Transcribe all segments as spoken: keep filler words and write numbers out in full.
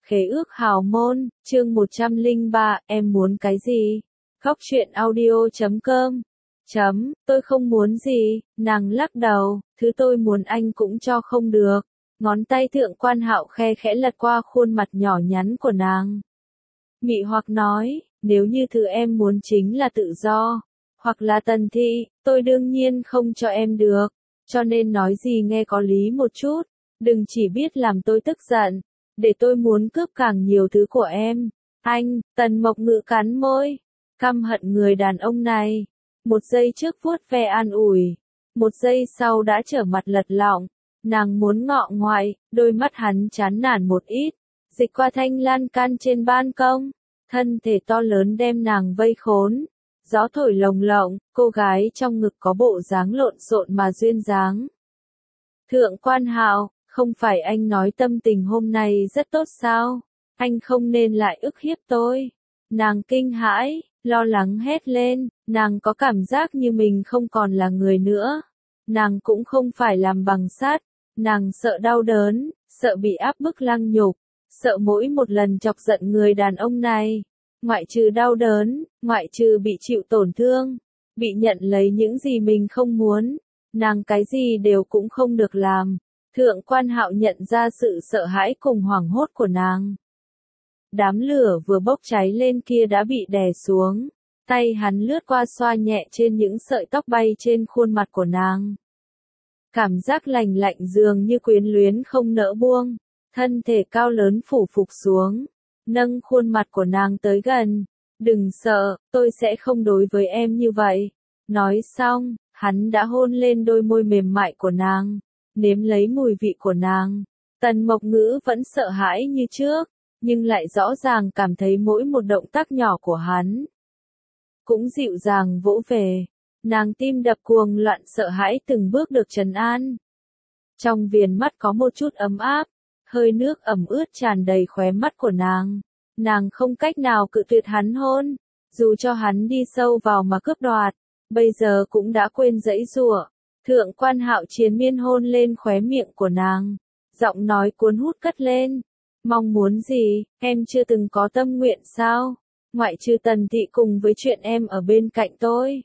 Khế ước hào môn, chương một trăm lẻ ba, em muốn cái gì? Góc truyện audio chấm com. Chấm, tôi không muốn gì, nàng lắc đầu, thứ tôi muốn anh cũng cho không được. Ngón tay Thượng Quan Hạo khe khẽ lật qua khuôn mặt nhỏ nhắn của nàng. Mị hoặc nói, nếu như thứ em muốn chính là tự do, hoặc là tần thị, tôi đương nhiên không cho em được. Cho nên nói gì nghe có lý một chút, đừng chỉ biết làm tôi tức giận, để tôi muốn cướp càng nhiều thứ của em. Anh, Tần Mộc Ngữ cắn môi, căm hận người đàn ông này. Một giây trước vuốt ve an ủi, một giây sau đã trở mặt lật lọng. Nàng muốn ngọ ngoại, đôi mắt hắn chán nản một ít, dịch qua thanh lan can trên ban công, thân thể to lớn đem nàng vây khốn. Gió thổi lồng lộng, cô gái trong ngực có bộ dáng lộn xộn mà duyên dáng. Thượng Quan Hạo, không phải anh nói tâm tình hôm nay rất tốt sao? Anh không nên lại ức hiếp tôi. Nàng kinh hãi, lo lắng hét lên, nàng có cảm giác như mình không còn là người nữa. Nàng cũng không phải làm bằng sắt, nàng sợ đau đớn, sợ bị áp bức lăng nhục, sợ mỗi một lần chọc giận người đàn ông này. Ngoại trừ đau đớn, ngoại trừ bị chịu tổn thương, bị nhận lấy những gì mình không muốn, nàng cái gì đều cũng không được làm. Thượng Quan Hạo nhận ra sự sợ hãi cùng hoảng hốt của nàng. Đám lửa vừa bốc cháy lên kia đã bị đè xuống, tay hắn lướt qua xoa nhẹ trên những sợi tóc bay trên khuôn mặt của nàng. Cảm giác lành lạnh dường như quyến luyến không nỡ buông, thân thể cao lớn phủ phục xuống, nâng khuôn mặt của nàng tới gần. Đừng sợ, tôi sẽ không đối với em như vậy. Nói xong, hắn đã hôn lên đôi môi mềm mại của nàng, nếm lấy mùi vị của nàng. Tần Mộc Ngữ vẫn sợ hãi như trước, nhưng lại rõ ràng cảm thấy mỗi một động tác nhỏ của hắn cũng dịu dàng vỗ về. Nàng tim đập cuồng loạn sợ hãi từng bước được trấn an. Trong viền mắt có một chút ấm áp, hơi nước ẩm ướt tràn đầy khóe mắt của nàng. Nàng không cách nào cự tuyệt hắn hôn, dù cho hắn đi sâu vào mà cướp đoạt, bây giờ cũng đã quên giãy giụa. Thượng Quan Hạo triền miên hôn lên khóe miệng của nàng, giọng nói cuốn hút cất lên. Mong muốn gì, em chưa từng có tâm nguyện sao? Ngoại trừ Tần thị cùng với chuyện em ở bên cạnh tôi.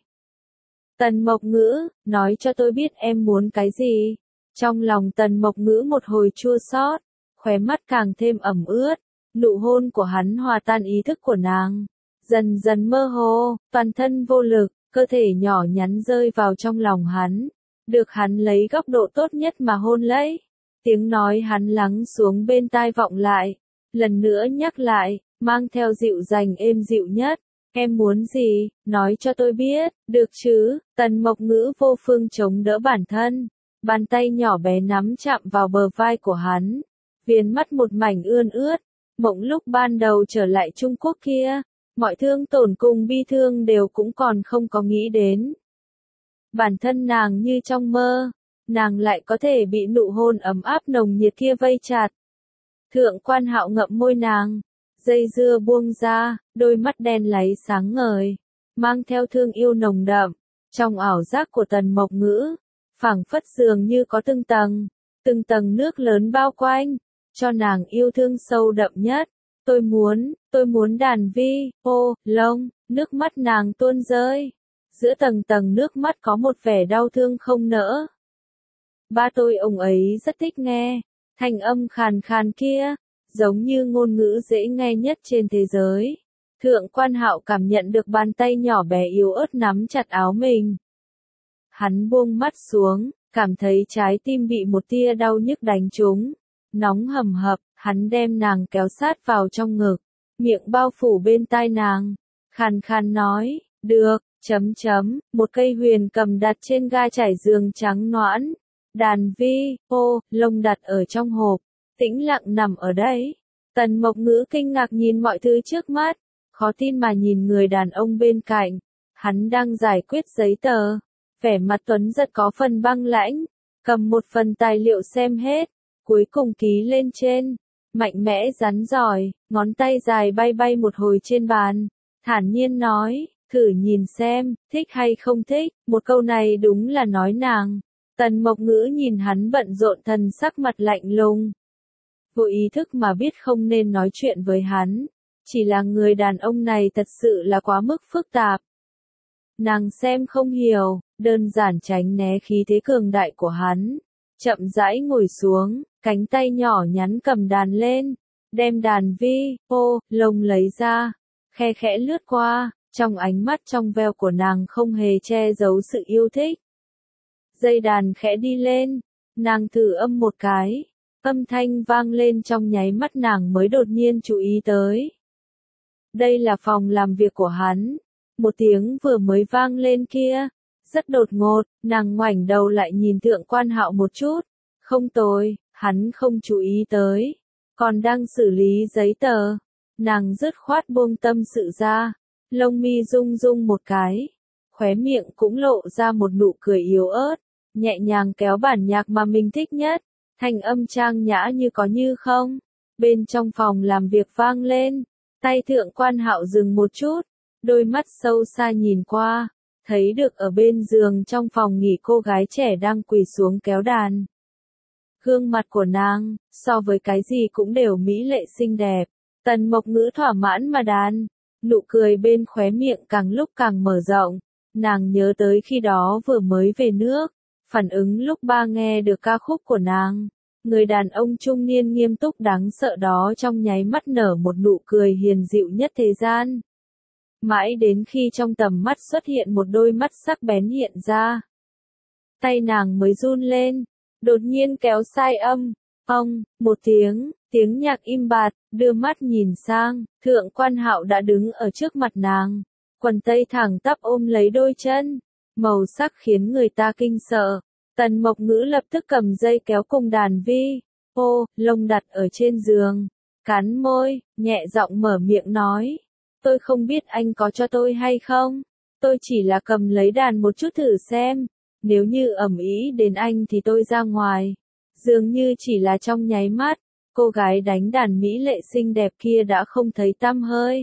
Tần Mộc Ngữ, nói cho tôi biết em muốn cái gì. Trong lòng Tần Mộc Ngữ một hồi chua xót, khóe mắt càng thêm ẩm ướt. Nụ hôn của hắn hòa tan ý thức của nàng, dần dần mơ hồ, toàn thân vô lực, cơ thể nhỏ nhắn rơi vào trong lòng hắn, được hắn lấy góc độ tốt nhất mà hôn lấy. Tiếng nói hắn lắng xuống bên tai vọng lại, lần nữa nhắc lại, mang theo dịu dàng êm dịu nhất. Em muốn gì, nói cho tôi biết, được chứ? Tần Mộc Ngữ vô phương chống đỡ bản thân, bàn tay nhỏ bé nắm chạm vào bờ vai của hắn, viền mắt một mảnh ươn ướt. Mộng lúc ban đầu trở lại Trung Quốc kia, mọi thương tổn cùng bi thương đều cũng còn không có nghĩ đến. Bản thân nàng như trong mơ, nàng lại có thể bị nụ hôn ấm áp nồng nhiệt kia vây chặt. Thượng Quan Hạo ngậm môi nàng, dây dưa buông ra, đôi mắt đen láy sáng ngời, mang theo thương yêu nồng đậm. Trong ảo giác của Tần Mộc Ngữ, phảng phất dường như có từng tầng, từng tầng nước lớn bao quanh, cho nàng yêu thương sâu đậm nhất. Tôi muốn, tôi muốn đàn vi, ô, lông, nước mắt nàng tuôn rơi. Giữa tầng tầng nước mắt có một vẻ đau thương không nỡ. Ba tôi ông ấy rất thích nghe, thanh âm khàn khàn kia, giống như ngôn ngữ dễ nghe nhất trên thế giới. Thượng Quan Hạo cảm nhận được bàn tay nhỏ bé yếu ớt nắm chặt áo mình. Hắn buông mắt xuống, cảm thấy trái tim bị một tia đau nhức đánh trúng. Nóng hầm hập, hắn đem nàng kéo sát vào trong ngực, miệng bao phủ bên tai nàng, khàn khàn nói, được, chấm chấm, một cây huyền cầm đặt trên ga trải giường trắng nõn, đàn vi, ô, lông đặt ở trong hộp, tĩnh lặng nằm ở đấy. Tần Mộc Ngữ kinh ngạc nhìn mọi thứ trước mắt, khó tin mà nhìn người đàn ông bên cạnh, hắn đang giải quyết giấy tờ, vẻ mặt tuấn giật có phần băng lãnh, cầm một phần tài liệu xem hết. Cuối cùng ký lên trên, mạnh mẽ rắn giỏi, ngón tay dài bay bay một hồi trên bàn, thản nhiên nói, thử nhìn xem, thích hay không thích. Một câu này đúng là nói nàng. Tần Mộc Ngữ nhìn hắn bận rộn thần sắc mặt lạnh lùng. vô ý thức mà biết không nên nói chuyện với hắn. Chỉ là người đàn ông này thật sự là quá mức phức tạp. Nàng xem không hiểu, đơn giản tránh né khí thế cường đại của hắn. Chậm rãi ngồi xuống, cánh tay nhỏ nhắn cầm đàn lên, đem đàn vi, ô, lông lấy ra, khe khẽ lướt qua, trong ánh mắt trong veo của nàng không hề che giấu sự yêu thích. Dây đàn khẽ đi lên, nàng thử âm một cái, âm thanh vang lên trong nháy mắt nàng mới đột nhiên chú ý tới. Đây là phòng làm việc của hắn, một tiếng vừa mới vang lên kia, rất đột ngột, nàng ngoảnh đầu lại nhìn Thượng Quan Hạo một chút, không tồi, hắn không chú ý tới, còn đang xử lý giấy tờ, nàng dứt khoát buông tâm sự ra, lông mi rung rung một cái, khóe miệng cũng lộ ra một nụ cười yếu ớt, nhẹ nhàng kéo bản nhạc mà mình thích nhất, thanh âm trang nhã như có như không, bên trong phòng làm việc vang lên, tay Thượng Quan Hạo dừng một chút, đôi mắt sâu xa nhìn qua, thấy được ở bên giường trong phòng nghỉ cô gái trẻ đang quỳ xuống kéo đàn. Gương mặt của nàng, so với cái gì cũng đều mỹ lệ xinh đẹp, Tần Mộc Ngữ thỏa mãn mà đàn, nụ cười bên khóe miệng càng lúc càng mở rộng, nàng nhớ tới khi đó vừa mới về nước, phản ứng lúc ba nghe được ca khúc của nàng, người đàn ông trung niên nghiêm túc đáng sợ đó trong nháy mắt nở một nụ cười hiền dịu nhất thế gian. Mãi đến khi trong tầm mắt xuất hiện một đôi mắt sắc bén hiện ra. Tay nàng mới run lên, đột nhiên kéo sai âm, ông, một tiếng, tiếng nhạc im bặt, đưa mắt nhìn sang, Thượng Quan Hạo đã đứng ở trước mặt nàng, quần tây thẳng tắp ôm lấy đôi chân, màu sắc khiến người ta kinh sợ. Tần Mộc Ngữ lập tức cầm dây kéo cùng đàn vi, ô, lông đặt ở trên giường, cắn môi, nhẹ giọng mở miệng nói. Tôi không biết anh có cho tôi hay không, tôi chỉ là cầm lấy đàn một chút thử xem, nếu như ầm ĩ đến anh thì tôi ra ngoài. Dường như chỉ là trong nháy mắt, cô gái đánh đàn mỹ lệ xinh đẹp kia đã không thấy tăm hơi.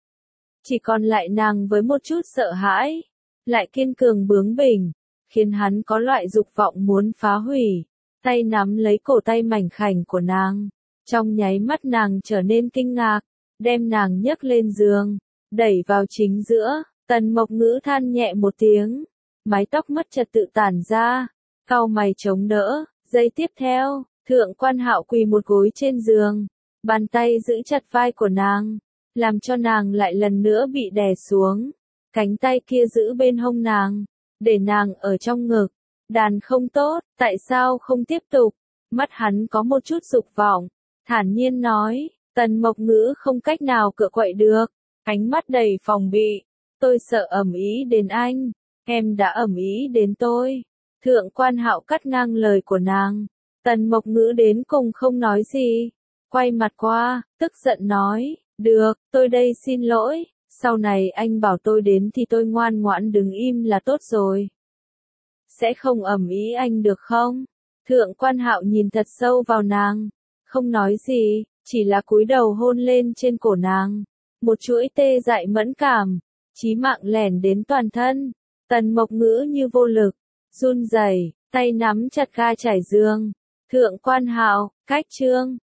Chỉ còn lại nàng với một chút sợ hãi, lại kiên cường bướng bỉnh, khiến hắn có loại dục vọng muốn phá hủy, tay nắm lấy cổ tay mảnh khảnh của nàng. Trong nháy mắt nàng trở nên kinh ngạc, đem nàng nhấc lên giường, đẩy vào chính giữa, Tần Mộc Ngữ than nhẹ một tiếng, mái tóc mất trật tự tản ra, cau mày chống đỡ, giây tiếp theo, Thượng Quan Hạo quỳ một gối trên giường, bàn tay giữ chặt vai của nàng, làm cho nàng lại lần nữa bị đè xuống, cánh tay kia giữ bên hông nàng, để nàng ở trong ngực, đàn không tốt, tại sao không tiếp tục, mắt hắn có một chút dục vọng, thản nhiên nói. Tần Mộc Ngữ không cách nào cựa quậy được, ánh mắt đầy phòng bị, tôi sợ ầm ĩ đến anh, em đã ầm ĩ đến tôi. Thượng Quan Hạo cắt ngang lời của nàng, Tần Mộc Ngữ đến cùng không nói gì, quay mặt qua, tức giận nói, được, tôi đây xin lỗi, sau này anh bảo tôi đến thì tôi ngoan ngoãn đứng im là tốt rồi. Sẽ không ầm ĩ anh được không? Thượng Quan Hạo nhìn thật sâu vào nàng, không nói gì. Chỉ là cúi đầu hôn lên trên cổ nàng, một chuỗi tê dại mẫn cảm, chí mạng lẻn đến toàn thân, Tần Mộc Ngữ như vô lực, run rẩy, tay nắm chặt ga trải giường, Thượng Quan Hạo, cách chương.